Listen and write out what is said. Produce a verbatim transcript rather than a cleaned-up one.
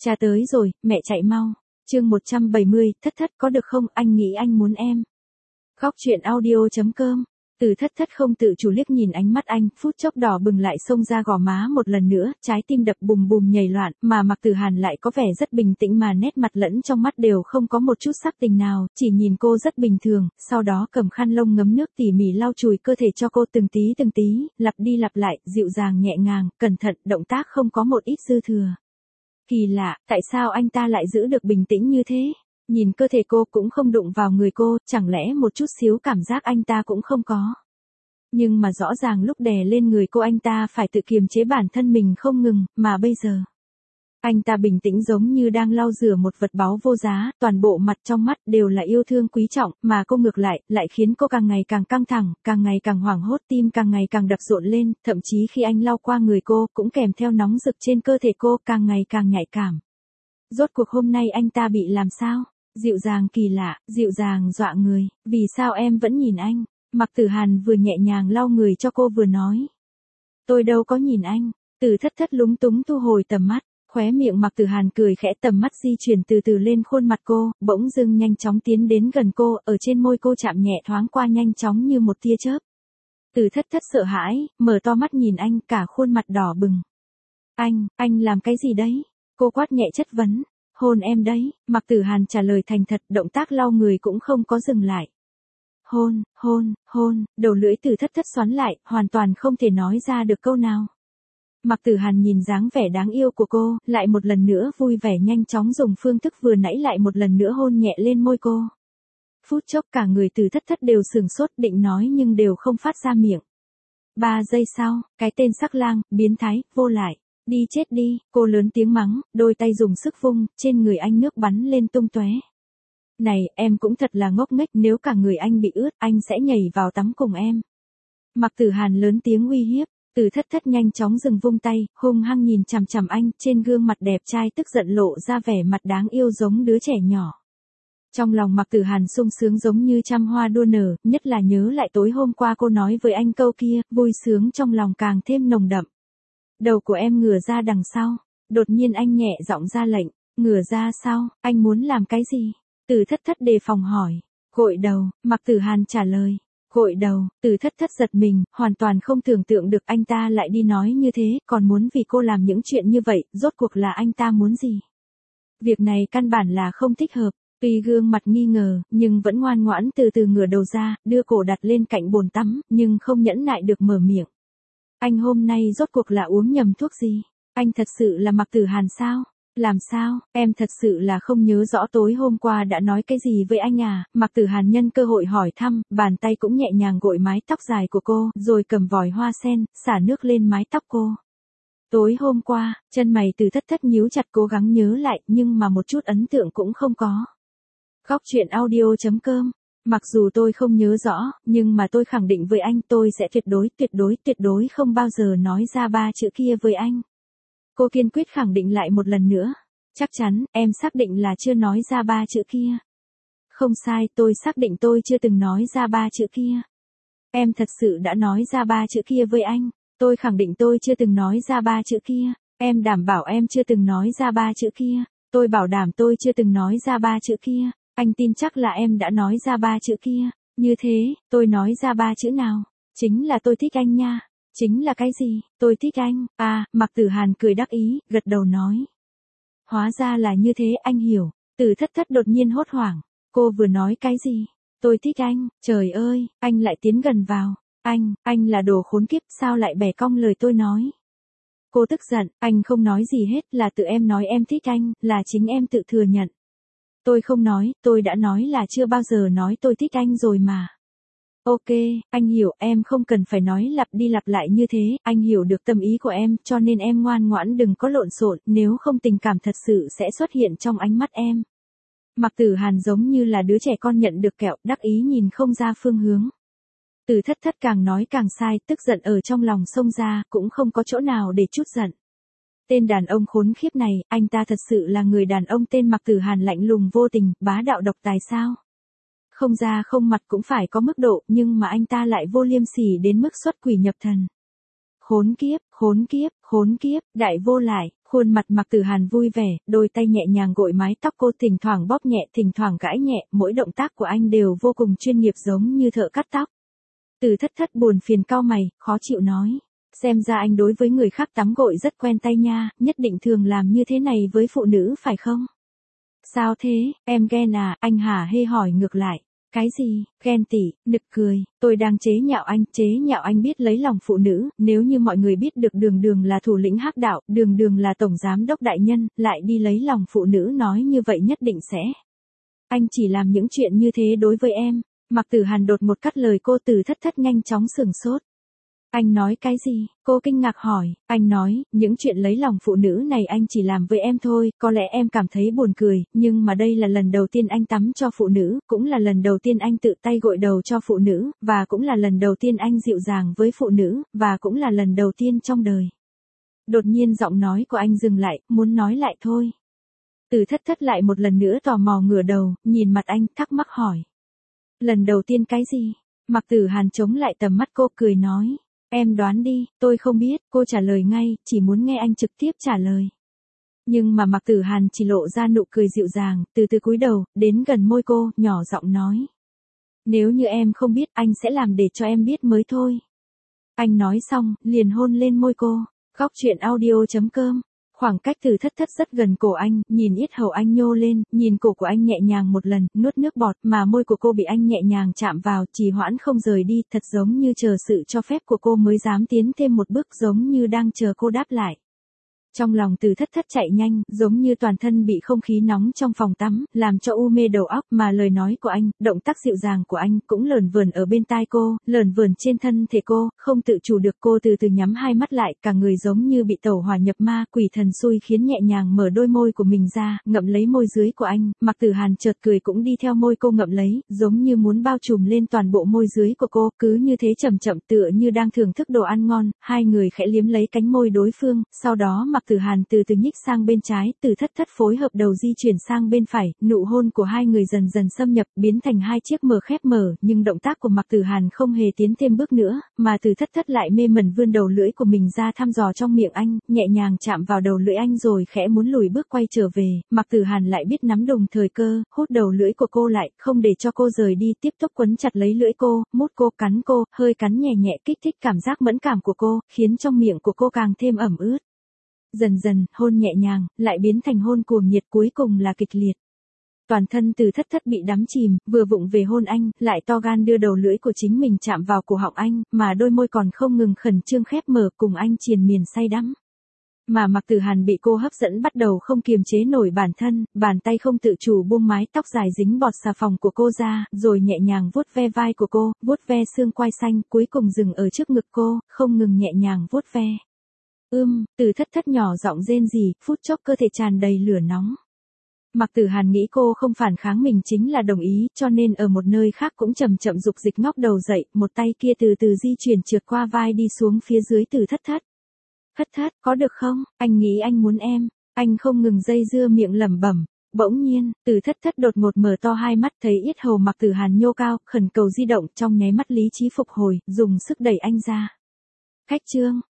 Cha tới rồi, mẹ chạy mau. Chương một trăm bảy mươi, Thất Thất có được không, anh nghĩ anh muốn em. Góc truyện audio chấm com. Từ Thất Thất không tự chủ liếc nhìn ánh mắt anh, phút chốc đỏ bừng lại xông ra gò má một lần nữa, trái tim đập bùm bùm nhảy loạn, mà Mạc Tử Hàn lại có vẻ rất bình tĩnh mà nét mặt lẫn trong mắt đều không có một chút sắc tình nào, chỉ nhìn cô rất bình thường, sau đó cầm khăn lông ngấm nước tỉ mỉ lau chùi cơ thể cho cô từng tí từng tí, lặp đi lặp lại, dịu dàng nhẹ nhàng, cẩn thận, động tác không có một ít dư thừa. Kỳ lạ, tại sao anh ta lại giữ được bình tĩnh như thế? Nhìn cơ thể cô cũng không đụng vào người cô, chẳng lẽ một chút xíu cảm giác anh ta cũng không có. Nhưng mà rõ ràng lúc đè lên người cô anh ta phải tự kiềm chế bản thân mình không ngừng, mà bây giờ. Anh ta bình tĩnh giống như đang lau rửa một vật báu vô giá, toàn bộ mặt trong mắt đều là yêu thương quý trọng, mà cô ngược lại, lại khiến cô càng ngày càng căng thẳng, càng ngày càng hoảng hốt, tim càng ngày càng đập rộn lên, thậm chí khi anh lau qua người cô, cũng kèm theo nóng rực trên cơ thể cô, càng ngày càng nhạy cảm. Rốt cuộc hôm nay anh ta bị làm sao? Dịu dàng kỳ lạ, dịu dàng dọa người, vì sao em vẫn nhìn anh? Mạc Tử Hàn vừa nhẹ nhàng lau người cho cô vừa nói. Tôi đâu có nhìn anh. Từ Thất Thất lúng túng thu hồi tầm mắt, khóe miệng Mạc Tử Hàn cười khẽ, tầm mắt di chuyển từ từ lên khuôn mặt cô, bỗng dưng nhanh chóng tiến đến gần cô, ở trên môi cô chạm nhẹ thoáng qua nhanh chóng như một tia chớp. Từ Thất Thất sợ hãi, mở to mắt nhìn anh, cả khuôn mặt đỏ bừng. Anh, anh làm cái gì đấy? Cô quát nhẹ chất vấn. Hôn em đấy, Mạc Tử Hàn trả lời thành thật, động tác lau người cũng không có dừng lại. Hôn, hôn, hôn, đầu lưỡi Từ Thất Thất xoắn lại, hoàn toàn không thể nói ra được câu nào. Mạc Tử Hàn nhìn dáng vẻ đáng yêu của cô, lại một lần nữa vui vẻ nhanh chóng dùng phương thức vừa nãy lại một lần nữa hôn nhẹ lên môi cô. Phút chốc cả người Từ Thất Thất đều sửng sốt, định nói nhưng đều không phát ra miệng. Ba giây sau, cái tên sắc lang, biến thái, vô lại. Đi chết đi, cô lớn tiếng mắng, đôi tay dùng sức vung, trên người anh nước bắn lên tung tóe. Này, em cũng thật là ngốc nghếch, nếu cả người anh bị ướt, anh sẽ nhảy vào tắm cùng em. Mạc Tử Hàn lớn tiếng uy hiếp, Từ Thất Thất nhanh chóng dừng vung tay, hung hăng nhìn chằm chằm anh, trên gương mặt đẹp trai tức giận lộ ra vẻ mặt đáng yêu giống đứa trẻ nhỏ. Trong lòng Mạc Tử Hàn sung sướng giống như trăm hoa đua nở, nhất là nhớ lại tối hôm qua cô nói với anh câu kia, vui sướng trong lòng càng thêm nồng đậm. Đầu của em ngửa ra đằng sau. Đột nhiên anh nhẹ giọng ra lệnh. Ngửa ra sau, anh muốn làm cái gì? Từ Thất Thất đề phòng hỏi. Gội đầu, Mạc Tử Hàn trả lời. Gội đầu, Từ Thất Thất giật mình, hoàn toàn không tưởng tượng được anh ta lại đi nói như thế, còn muốn vì cô làm những chuyện như vậy, rốt cuộc là anh ta muốn gì? Việc này căn bản là không thích hợp. Tuy gương mặt nghi ngờ, nhưng vẫn ngoan ngoãn từ từ ngửa đầu ra, đưa cổ đặt lên cạnh bồn tắm, nhưng không nhẫn nại được mở miệng. Anh hôm nay rốt cuộc là uống nhầm thuốc gì? Anh thật sự là Mạc Tử Hàn sao? Làm sao? Em thật sự là không nhớ rõ tối hôm qua đã nói cái gì với anh à? Mạc Tử Hàn nhân cơ hội hỏi thăm, bàn tay cũng nhẹ nhàng gội mái tóc dài của cô, rồi cầm vòi hoa sen, xả nước lên mái tóc cô. Tối hôm qua, chân mày Từ Thất Thất nhíu chặt cố gắng nhớ lại, nhưng mà một chút ấn tượng cũng không có. Góc truyện audio chấm com. Mặc dù tôi không nhớ rõ, nhưng mà tôi khẳng định với anh tôi sẽ tuyệt đối, tuyệt đối, tuyệt đối không bao giờ nói ra ba chữ kia với anh. Cô kiên quyết khẳng định lại một lần nữa. Chắc chắn, em xác định là chưa nói ra ba chữ kia. Không sai, tôi xác định tôi chưa từng nói ra ba chữ kia. Em thật sự đã nói ra ba chữ kia với anh. Tôi khẳng định tôi chưa từng nói ra ba chữ kia. Em đảm bảo em chưa từng nói ra ba chữ kia. Tôi bảo đảm tôi chưa từng nói ra ba chữ kia. Anh tin chắc là em đã nói ra ba chữ kia. Như thế, tôi nói ra ba chữ nào? Chính là tôi thích anh nha. Chính là cái gì? Tôi thích anh. À, Mạc Tử Hàn cười đắc ý, gật đầu nói. Hóa ra là như thế, anh hiểu. Từ Thất Thất đột nhiên hốt hoảng. Cô vừa nói cái gì? Tôi thích anh. Trời ơi, anh lại tiến gần vào. Anh, anh là đồ khốn kiếp, sao lại bẻ cong lời tôi nói? Cô tức giận, anh không nói gì hết, là tự em nói em thích anh, là chính em tự thừa nhận. Tôi không nói, tôi đã nói là chưa bao giờ nói tôi thích anh rồi mà. Ok, anh hiểu, em không cần phải nói lặp đi lặp lại như thế, anh hiểu được tâm ý của em, cho nên em ngoan ngoãn đừng có lộn xộn, nếu không tình cảm thật sự sẽ xuất hiện trong ánh mắt em. Mạc Tử Hàn giống như là đứa trẻ con nhận được kẹo, đắc ý nhìn không ra phương hướng. Từ Thất Thất càng nói càng sai, tức giận ở trong lòng xông ra, cũng không có chỗ nào để chút giận. Tên đàn ông khốn khiếp này, anh ta thật sự là người đàn ông tên Mạc Tử Hàn lạnh lùng vô tình, bá đạo độc tài sao? Không da không mặt cũng phải có mức độ, nhưng mà anh ta lại vô liêm sỉ đến mức xuất quỷ nhập thần. khốn kiếp, khốn kiếp, khốn kiếp, đại vô lại, khuôn mặt Mạc Tử Hàn vui vẻ, đôi tay nhẹ nhàng gội mái tóc cô, thỉnh thoảng bóp nhẹ, thỉnh thoảng gãi nhẹ, mỗi động tác của anh đều vô cùng chuyên nghiệp giống như thợ cắt tóc. Từ Thất Thất buồn phiền cau mày, khó chịu nói. Xem ra anh đối với người khác tắm gội rất quen tay nha, nhất định thường làm như thế này với phụ nữ phải không? Sao thế, em ghen à, anh hả hê hỏi ngược lại. Cái gì, ghen tị, nực cười, tôi đang chế nhạo anh, chế nhạo anh biết lấy lòng phụ nữ, nếu như mọi người biết được Đường Đường là thủ lĩnh hắc đạo, Đường Đường là tổng giám đốc đại nhân, lại đi lấy lòng phụ nữ nói như vậy nhất định sẽ. Anh chỉ làm những chuyện như thế đối với em. Mạc Tử Hàn đột một cắt lời cô. Từ Thất Thất nhanh chóng sửng sốt. Anh nói cái gì? Cô kinh ngạc hỏi. Anh nói, những chuyện lấy lòng phụ nữ này anh chỉ làm với em thôi, có lẽ em cảm thấy buồn cười, nhưng mà đây là lần đầu tiên anh tắm cho phụ nữ, cũng là lần đầu tiên anh tự tay gội đầu cho phụ nữ, và cũng là lần đầu tiên anh dịu dàng với phụ nữ, và cũng là lần đầu tiên trong đời. Đột nhiên giọng nói của anh dừng lại, muốn nói lại thôi. Từ Thất Thất lại một lần nữa tò mò ngửa đầu, nhìn mặt anh, thắc mắc hỏi. Lần đầu tiên cái gì? Mạc Tử Hàn chống lại tầm mắt cô, cười nói. Em đoán đi, tôi không biết, cô trả lời ngay, chỉ muốn nghe anh trực tiếp trả lời. Nhưng mà Mạc Tử Hàn chỉ lộ ra nụ cười dịu dàng, từ từ cúi đầu, đến gần môi cô, nhỏ giọng nói. Nếu như em không biết, anh sẽ làm để cho em biết mới thôi. Anh nói xong, liền hôn lên môi cô. Góc truyện audio chấm com. Khoảng cách Từ Thất Thất rất gần cổ anh, nhìn yết hầu anh nhô lên, nhìn cổ của anh nhẹ nhàng một lần, nuốt nước bọt, mà môi của cô bị anh nhẹ nhàng chạm vào, trì hoãn không rời đi, thật giống như chờ sự cho phép của cô mới dám tiến thêm một bước, giống như đang chờ cô đáp lại. Trong lòng Từ Thất Thất chạy nhanh, giống như toàn thân bị không khí nóng trong phòng tắm, làm cho u mê đầu óc, mà lời nói của anh, động tác dịu dàng của anh cũng lởn vởn ở bên tai cô, lởn vởn trên thân thể cô, không tự chủ được cô từ từ nhắm hai mắt lại, cả người giống như bị tẩu hỏa nhập ma, quỷ thần xui khiến nhẹ nhàng mở đôi môi của mình ra, ngậm lấy môi dưới của anh, Mạc Tử Hàn chợt cười cũng đi theo môi cô ngậm lấy, giống như muốn bao trùm lên toàn bộ môi dưới của cô, cứ như thế chậm chậm tựa như đang thưởng thức đồ ăn ngon, hai người khẽ liếm lấy cánh môi đối phương, sau đó Mạc Tử Hàn từ từ nhích sang bên trái, Từ Thất Thất phối hợp đầu di chuyển sang bên phải, nụ hôn của hai người dần dần xâm nhập, biến thành hai chiếc mở khép mở, nhưng động tác của Mạc Tử Hàn không hề tiến thêm bước nữa, mà Từ Thất Thất lại mê mẩn vươn đầu lưỡi của mình ra thăm dò trong miệng anh, nhẹ nhàng chạm vào đầu lưỡi anh rồi khẽ muốn lùi bước quay trở về, Mạc Tử Hàn lại biết nắm đùng thời cơ, hút đầu lưỡi của cô lại, không để cho cô rời đi, tiếp tục quấn chặt lấy lưỡi cô, mút cô, cắn cô, hơi cắn nhẹ nhẹ kích thích cảm giác mẫn cảm của cô, khiến trong miệng của cô càng thêm ẩm ướt. Dần dần, hôn nhẹ nhàng, lại biến thành hôn cuồng nhiệt, cuối cùng là kịch liệt. Toàn thân Từ Thất Thất bị đắm chìm, vừa vụng về hôn anh, lại to gan đưa đầu lưỡi của chính mình chạm vào cổ họng anh, mà đôi môi còn không ngừng khẩn trương khép mở, cùng anh triền miên say đắm. Mà Mạc Tử Hàn bị cô hấp dẫn bắt đầu không kiềm chế nổi bản thân, bàn tay không tự chủ buông mái tóc dài dính bọt xà phòng của cô ra, rồi nhẹ nhàng vuốt ve vai của cô, vuốt ve xương quai xanh, cuối cùng dừng ở trước ngực cô, không ngừng nhẹ nhàng vuốt ve. Ưm, Từ Thất Thất nhỏ giọng rên rỉ, phút chốc cơ thể tràn đầy lửa nóng. Mạc Tử Hàn nghĩ cô không phản kháng mình chính là đồng ý, cho nên ở một nơi khác cũng chậm chậm dục dịch ngóc đầu dậy, một tay kia từ từ di chuyển trượt qua vai đi xuống phía dưới Từ Thất Thất. Thất Thất, có được không? Anh nghĩ anh muốn em. Anh không ngừng dây dưa miệng lẩm bẩm. Bỗng nhiên, Từ Thất Thất đột ngột mở to hai mắt, thấy yết hầu Mạc Tử Hàn nhô cao, khẩn cầu di động, trong nháy mắt lý trí phục hồi, dùng sức đẩy anh ra. Khách trương,